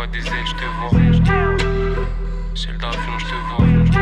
pas des ailes, je te vois. C'est le d'avion, je te vois.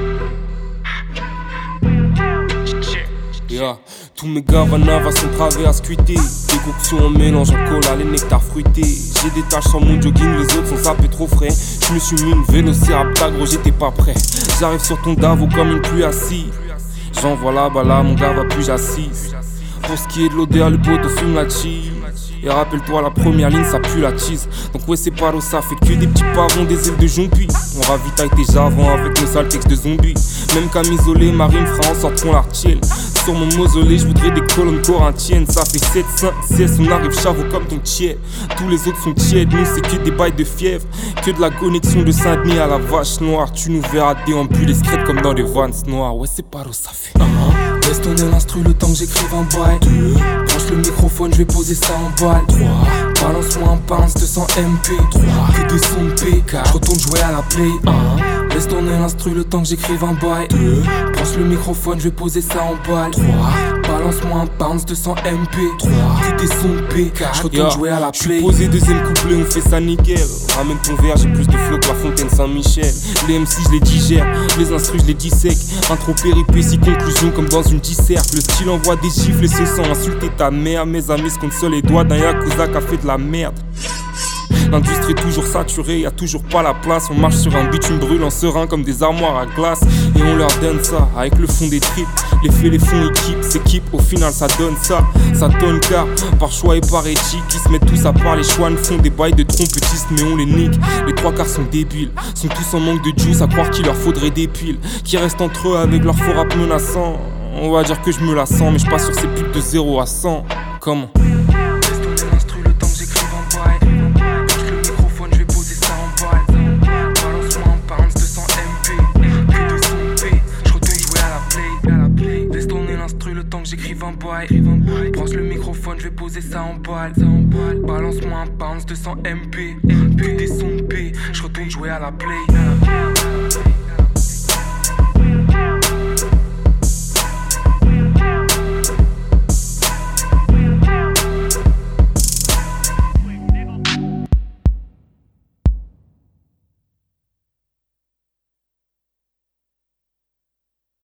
Yeah. Tous mes gavanavas sont través à scuiter. Décoction en mélange en cola, les nectars fruités. J'ai des taches sur mon jogging, les autres sont zappés trop frais. Je me suis mis une vélociraptor, gros j'étais pas prêt. J'arrive sur ton davo comme une pluie assise. J'envoie là-bas là, mon gars va plus j'assise. Pour ce qui est de l'odeur, le poteau fume la cheese. Et rappelle-toi, la première ligne, ça pue la cheese. Donc ouais, c'est pas l'eau, ça fait que des petits pavons, des ailes de jompi. On ravitaille tes javons avec nos sales textes de zombies. Même camisolé, Marine fera en sorte qu'on la retienne. Sur mon mausolée, je voudrais des colonnes corinthiennes. Ça fait 7, 5, 16, on arrive chavo comme ton tiède. Tous les autres sont tièdes, nous c'est que des bails de fièvre. Que de la connexion de Saint-Denis à la vache noire. Tu nous verras déambuler scrète comme dans les Vans noirs. Ouais, c'est pas l'eau, ça fait. Laisse tourner l'instru le temps que j'écrive un bail. 2. Branche le microphone, je vais poser ça en balle. 3. Balance-moi un bounce 200 MP. 3. Que des sons de PK. Je retourne jouer à la play. 1. Laisse tourner l'instru le temps que j'écrive un bail. 2. Branche le microphone, je vais poser ça en balle. 3. Balance-moi un bounce 200 MP. 3. Que des sons de PK. Je retourne jouer à la play. J'suis posé, deuxième couplet, on fait ça nickel. Ramène ton verre, j'ai plus de flow que la fontaine Saint-Michel. Les MC je les digère, les instrus je les dissèque. Intro péripétie, conclusion comme dans une disserte. Le style envoie des gifles et se sent insulter ta mère. Mes amis se comptent sur les doigts d'un yakuza qui a fait de la merde. L'industrie est toujours saturée, y'a toujours pas la place. On marche sur un bitume brûlant serein comme des armoires à glace. Et on leur donne ça, avec le fond des tripes. Les faits, les fonds équipent, s'équipent, au final ça donne ça. Ça donne car, par choix et par éthique. Ils se mettent tous à part, les chouans font des bails de trompettistes mais on les nique. Les trois quarts sont débiles, sont tous en manque de juice. À croire qu'il leur faudrait des piles, qui restent entre eux avec leur faux rap menaçant. On va dire que je me la sens, mais je passe sur ces pubs de 0 à 100. Comment? J'écrive un bail, branche le microphone, je vais poser ça en balle. Balance-moi un bounce 200 MP, que des sons de P, je retourne jouer à la play.